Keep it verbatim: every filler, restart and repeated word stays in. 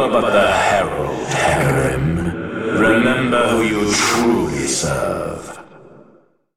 but the herald, Hecarim. Remember who you truly serve.